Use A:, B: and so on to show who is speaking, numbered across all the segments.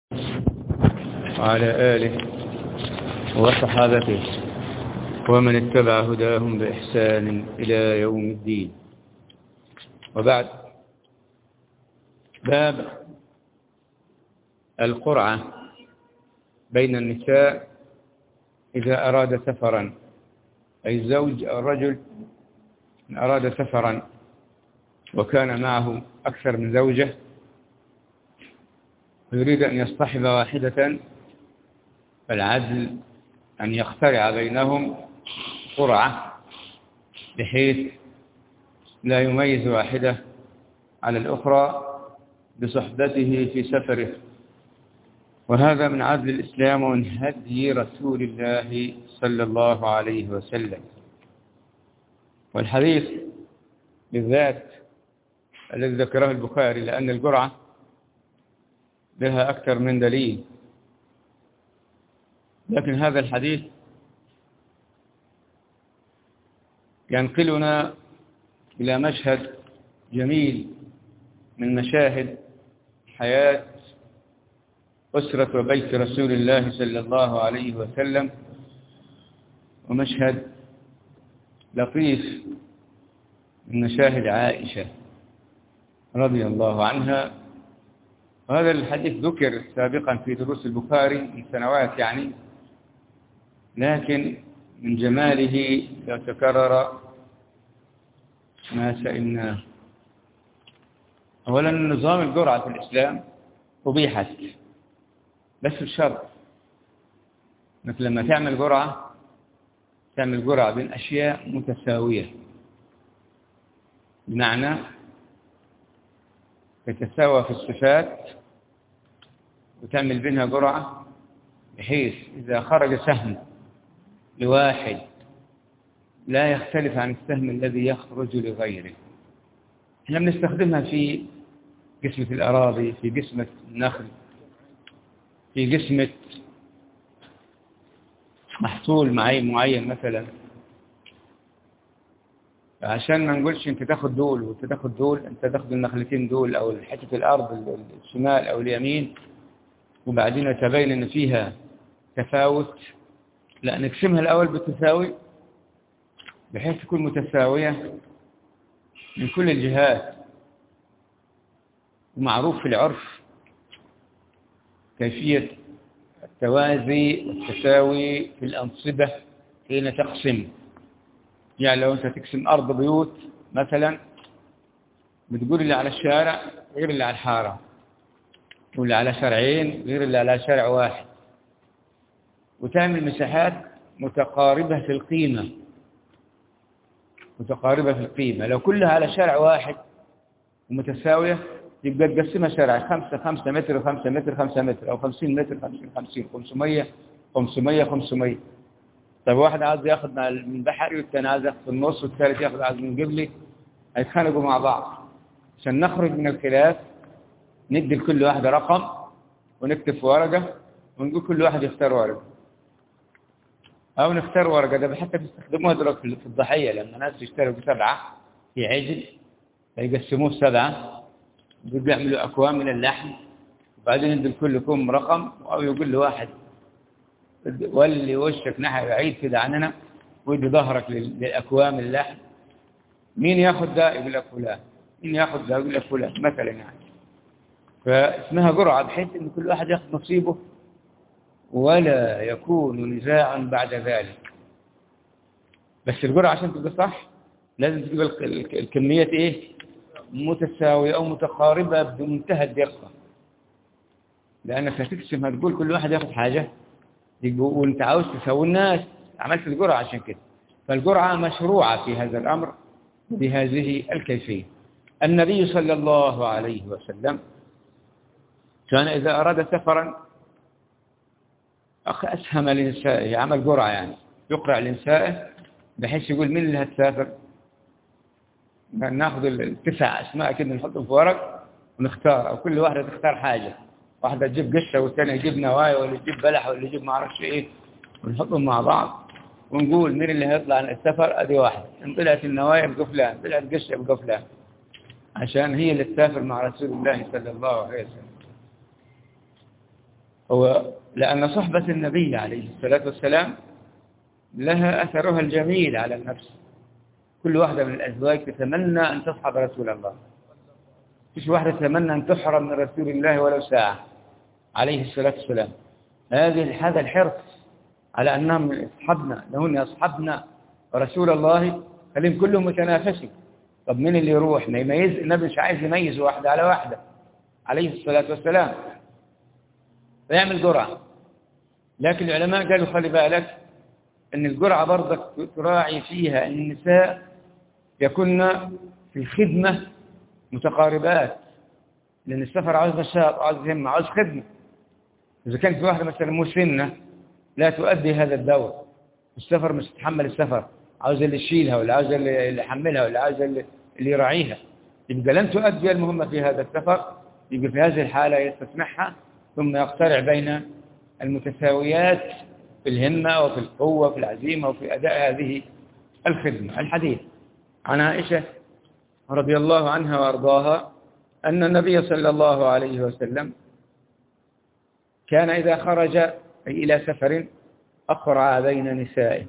A: وعلى آله وصحابته ومن اتبع هداهم بإحسان إلى يوم الدين. وبعد، باب القرعة بين النساء إذا أراد سفرا، أي الزوج أو الرجل إن أراد سفرا وكان معه أكثر من زوجة ويريد أن يصطحب واحدة، فالعدل أن يخترع بينهم قرعة بحيث لا يميز واحدة على الأخرى بصحبته في سفره. وهذا من عدل الإسلام ومن هدي رسول الله صلى الله عليه وسلم. والحديث بالذات الذي ذكره البخاري، لأن القرعة لها أكثر من دليل، لكن هذا الحديث ينقلنا إلى مشهد جميل من مشاهد حياة أسرة وبيت رسول الله صلى الله عليه وسلم، ومشهد لطيف من مشاهد عائشة رضي الله عنها. وهذا الحديث ذكر سابقا في دروس البخاري من سنوات يعني، لكن من جماله لو تكرر ما سئلناه. أولا، نظام القرعة في الإسلام أبيحت، بس بشرط مثل لما تعمل قرعة بين أشياء متساوية، بمعنى تتساوى في الصفات وتعمل بينها قرعة بحيث إذا خرج سهم لواحد لا يختلف عن السهم الذي يخرج لغيره. احنا بنستخدمها في قسمة الأراضي، في قسمة النخل، في قسمة محصول معين مثلا، عشان ما نقولش انت تاخد دول وانت تاخد دول، انت تاخد النخلتين دول او حتة الأرض الشمال او اليمين وبعدين يتبين ان فيها تفاوت. لا، نقسمها الأول بالتساوي بحيث تكون متساوية من كل الجهات. ومعروف في العرف كيفية التوازي والتساوي في الأنصبة حين تقسم. يعني لو أنت تقسم أرض بيوت مثلا، بتقول اللي على الشارع غير اللي على الحارة، واللي على شارعين غير اللي على شارع واحد، وتعمل مساحات متقاربة في القيمة. لو كلها على شارع واحد ومتساوية يبقى تقسمها شارع 5 متر 5 متر 5 متر، أو 50 متر 50 50 500 500 500. طيب واحد عايز ياخد من بحري والثاني عايز ياخد في النص والثالث ياخد عايز من قبلي، هيتخانقوا مع بعض. عشان نخرج من الخلاف ندي لكل واحد رقم ونكتب في ورقة ونقول كل واحد يختار ورقة، أو نختار ورقة. ده حتى بيستخدموها دلوقتي في الضحية، لما ناس يشتروا 7 في عجل فيقسموه 7، بيعملوا أكوام من اللحم وبعدين يدي لكلكم رقم، أو يقول له واحد ولي وشك ناحية بعيد كده عننا ويدي ظهرك للأكوام اللحم، مين ياخذ ده يقول لك فلان، مين ياخذ ده يقول لك فلان مثلا يعني. فاسمها قرعة بحيث ان كل واحد ياخذ نصيبه ولا يكون نزاع بعد ذلك. بس القرعة عشان تبقى صح لازم تبقى الكميات متساوية أو متقاربة بمنتهى الدقة، لأنك هتقسم هتقول كل واحد ياخذ حاجة وانت عاوز تساوي الناس، عملت القرعة عشان كده. فالقرعة مشروعة في هذا الأمر بهذه الكيفية. النبي صلى الله عليه وسلم كان إذا أراد سفرا أسهم لنسائه، عمل قرعة يعني يقرع لنسائه بحيث يقول مين اللي هتسافر، ناخذ 9 أسماء كده نحطهم في ورق ونختار، أو كل واحدة تختار حاجة، واحدة تجيب قشة والثانية يجيب نوايا واللي يجيب بلح واللي يجيب ما أعرفش ونحطهم مع بعض ونقول مين اللي هيطلع عن السفر. أدي واحد، إن طلعت النوايا يبقى فلان، طلعت قشة يبقى فلان، عشان هي اللي تسافر مع رسول الله صلى الله عليه وسلم. هو لأن صحبة النبي عليه الصلاة والسلام لها أثرها الجميل على النفس. كل واحدة من الأزواج تتمنى أن تصحب رسول الله، فيش واحدة تتمنى أن تحرم من رسول الله ولو ساعة عليه الصلاة والسلام. هذا الحرص على أنهم يصحبنا، لهن يصحبنا رسول الله، خليهم كلهم متنافسين. طب مين اللي يروح يميز؟ النبي مش عايز يميز واحدة على واحدة عليه الصلاة والسلام، فيعمل جرعة. لكن العلماء قالوا خلي بالك أن الجرعة برضك تراعي فيها أن النساء يكون في الخدمة متقاربات، لأن السفر عاوز نشاط، عاوز همة، عاوز خدمة. إذا كانت في واحدة مثلا مسنة لا تؤدي هذا الدور، السفر مش تتحمل السفر، عاوز اللي يشيلها ولا عاوز اللي يحملها ولا عاوز اللي يراعيها، يبقى لن تؤدي المهمة في هذا السفر. يبقى في هذه الحالة يستسمحها، ثم يقترع بين المتساويات في الهمة وفي القوة وفي العزيمة وفي أداء هذه الخدمة. الحديث عن عائشة رضي الله عنها وأرضاها أن النبي صلى الله عليه وسلم كان إذا خرج إلى سفر أقرع بين نسائه،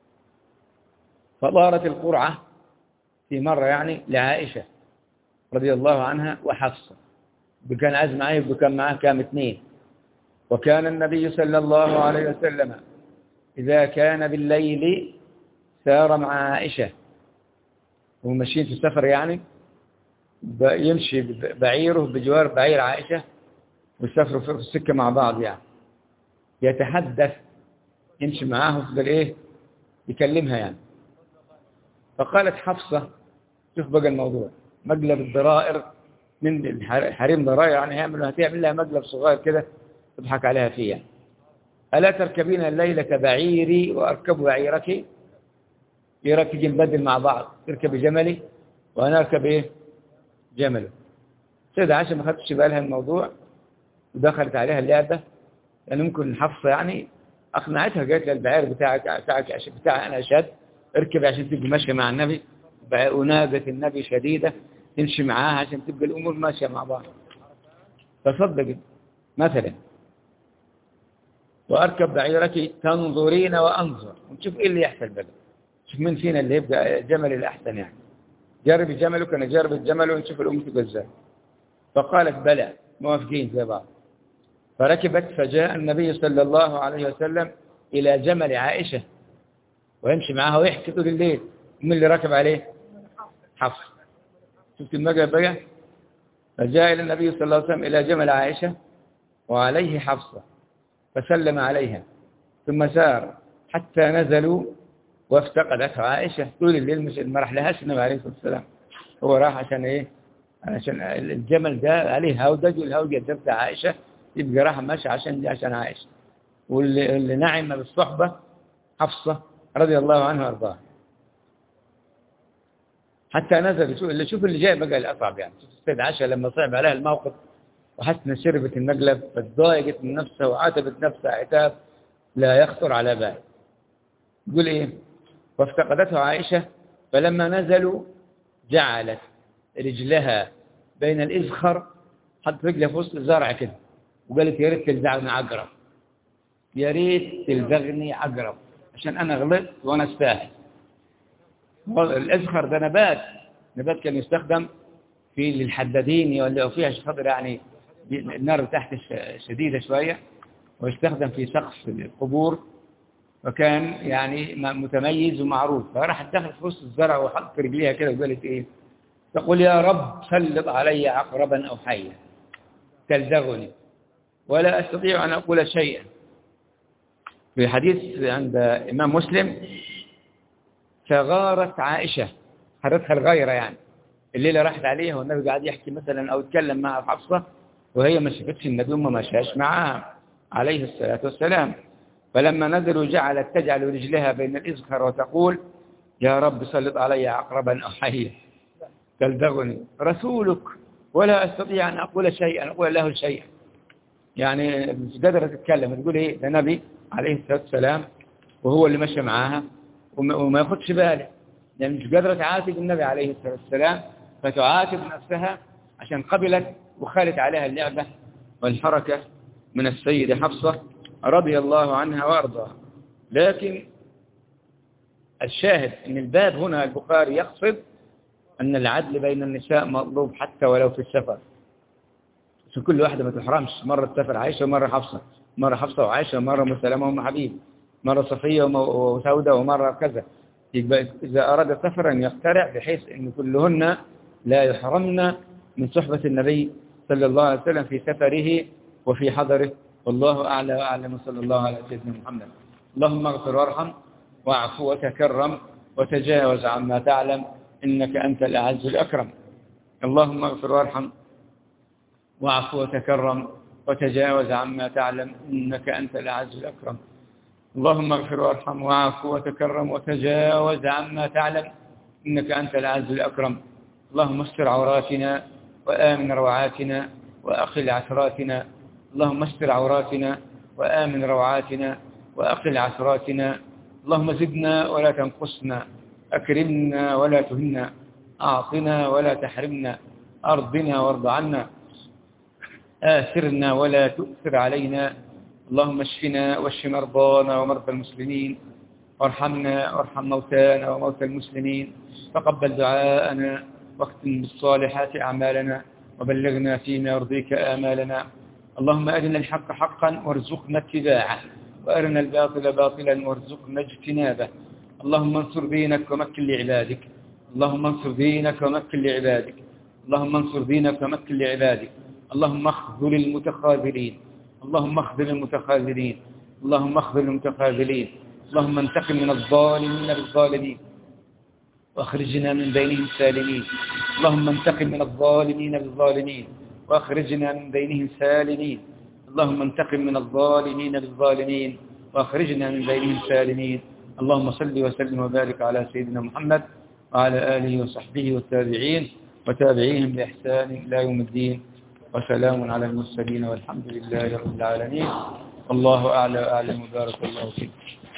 A: فضارت القرعة في مرة لعائشة رضي الله عنها وحفصة، بكان عايز معاه بكان معاه كام اثنين. وكان النبي صلى الله عليه وسلم إذا كان بالليل سار مع عائشة، وماشيين في السفر يمشي بعيره بجوار بعير عائشة ويسافروا في السكة مع بعض، يتحدث، يمشي معاه ويفضل يكلمها فقالت حفصة، شوف بقى الموضوع، مقلب الضرائر من الحريم ضرائر، هتعمل لها مقلب صغير كده تضحك عليها فيه. ألا تركبين الليلة بعيري وأركب بعيرك؟ يركب نبدل مع بعض، تركب جملي وأنا أركب جمله. سيدة عائشة ما خدتش بالها الموضوع ودخلت عليها اللعبة، لأن ممكن حفصة أقنعتها، قالت لها البعير بتاعي أنا أشد، اركب عشان تبقى ماشية مع النبي، ونابة النبي شديدة تمشي معاها عشان تبقى الأمور ماشية مع بعض. فصدقت مثلا، وأركب بعيرك تنظرين وأنظر، ونشوف إيه اللي يحصل بقى، شوف مين فينا اللي يبقى جمل الأحسن. جرب جملك أنا جرب الجمل ونشوف الأم تبقى إزاي. فقالت بلى، موافقين زي بعض. فركبت، فجاء النبي صلى الله عليه وسلم إلى جمل عائشة ويمشي معها ويحكي طول الليل. من اللي ركب عليه؟ حفص. شفت المقلب بقى؟ فجاء إلى النبي صلى الله عليه وسلم إلى جمل عائشة وعليه حفصة، فسلم عليها، ثم سار حتى نزلوا وافتقدته عائشة. طول الليل ما راح لهاش النبي عليه الصلاة والسلام، هو راح عشان عشان الجمل ده عليه هودج، والهودج ده بتاع عائشة، يبقى راح ماشي عشان عائشة. واللي نعم بالصحبة حفصة رضي الله عنها وارضاها. حتى نزل، شوف اللي جاي بقى الأصعب. شوف السيدة عائشة لما صعب عليها الموقف وحسن شربت المقلب، فتضايقت من نفسها وعاتبت نفسها عتاب لا يخطر على بال. يقول وافتقدته عائشة، فلما نزلوا جعلت رجلها بين الإزخر، حط رجلها في وسط الزرع كده، وقالت يا ريت تلزغني عقرب، يا ريت تلزغني عقرب عشان أنا غلطت وأنا استاهل. الإزخر ده نبات كان يستخدم للحدادين يولعوا فيها عشان خاطر النار تحت شديدة شوية، ويستخدم في سقف القبور، وكان متميز ومعروف. فراحت دخلت في وسط الزرع وحطت رجليها كده وقالت تقول يا رب سلط علي عقربا أو حيا تلدغني ولا أستطيع أن أقول شيئا. في حديث عند إمام مسلم، فغارت عائشة، خرتها الغيرة، الليلة راحت عليها والنبي قاعد يحكي مثلا أو يتكلم مع حفصة، وهي ما شفتش النبي وما مشاش معها عليه الصلاة والسلام. فلما نزلوا جعلت تجعل رجلها بين الإزخر وتقول يا رب سلط علي عقربا أو حيا تلدغني رسولك ولا أستطيع أن أقول شيئا، أقول له شيئا. مش قادرة تتكلم، تقول ده نبي عليه الصلاة والسلام وهو اللي مشى معاها وما ياخدش باله، مش قادرة تعاتب النبي عليه الصلاة والسلام، فتعاتب نفسها عشان قبلت وخالت عليها اللعبة والحركة من السيدة حفصة رضي الله عنها وأرضاها. لكن الشاهد أن الباب هنا البخاري يقصد أن العدل بين النساء مطلوب حتى ولو في السفر، عشان كل واحدة ما تحرمش، مرة تسافر عائشة ومرة حفصة، مرة حفصة وعائشة ومرة أم سلمة وأم حبيب، مرة صفية وسودة ومرة كذا. يبقى إذا أراد السفر أن يقترع بحيث أن كلهن لا يحرمن من صحبة النبي صلى الله عليه وسلم في سفره وفي حضره. والله أعلى وأعلم، صلى الله على سيدنا محمد. اللهم اغفر وارحم واعف وتكرم وتجاوز عما تعلم إنك أنت الأعز الأكرم. اللهم اغفر وارحم واعف وتكرم وتجاوز عما تعلم إنك أنت الأعز الأكرم. اللهم اغفر وارحم واعف وتكرم وتجاوز عما تعلم إنك أنت الأعز الأكرم. اللهم استر عوراتنا وآمن روعاتنا وأقل عثراتنا. اللهم استر عوراتنا وآمن روعاتنا وأقل عثراتنا. اللهم زدنا ولا تنقصنا، أكرمنا ولا تهنا، أعطنا ولا تحرمنا، أرضنا وارض عنا، آثرنا ولا تؤثر علينا. اللهم اشفنا واشف مرضانا ومرضى المسلمين، وارحمنا وارحم موتانا وموتى المسلمين، تقبل دعاءنا واختم بالصالحات أعمالنا، وبلغنا فيما يرضيك آمالنا. اللهم أرنا الحق حقا وارزقنا اتباعه، وأرنا الباطل باطلا وارزقنا اجتنابه. اللهم انصر دينك ومكن لعبادك، اللهم انصر دينك ومكن لعبادك، اللهم انصر دينك ومكن لعبادك. اللهم اخذل المتخاذلين، اللهم اخذل المتخاذلين، اللهم اخذل المتخاذلين. اللهم انتقم من الظالمين بالظالمين واخرجنا من بينهم سالمين. اللهم انتقم من الظالمين بالظالمين واخرجنا من بينهم سالمين. اللهم انتقم من الظالمين بالظالمين واخرجنا من بينهم سالمين. اللهم صل وسلم وبارك على سيدنا محمد وعلى آله وصحبه والتابعين وتابعيهم بإحسان إلى يوم الدين. وسلام على المرسلين والحمد لله رب العالمين. الله أعلى وأعلم، وبارك الله فيك.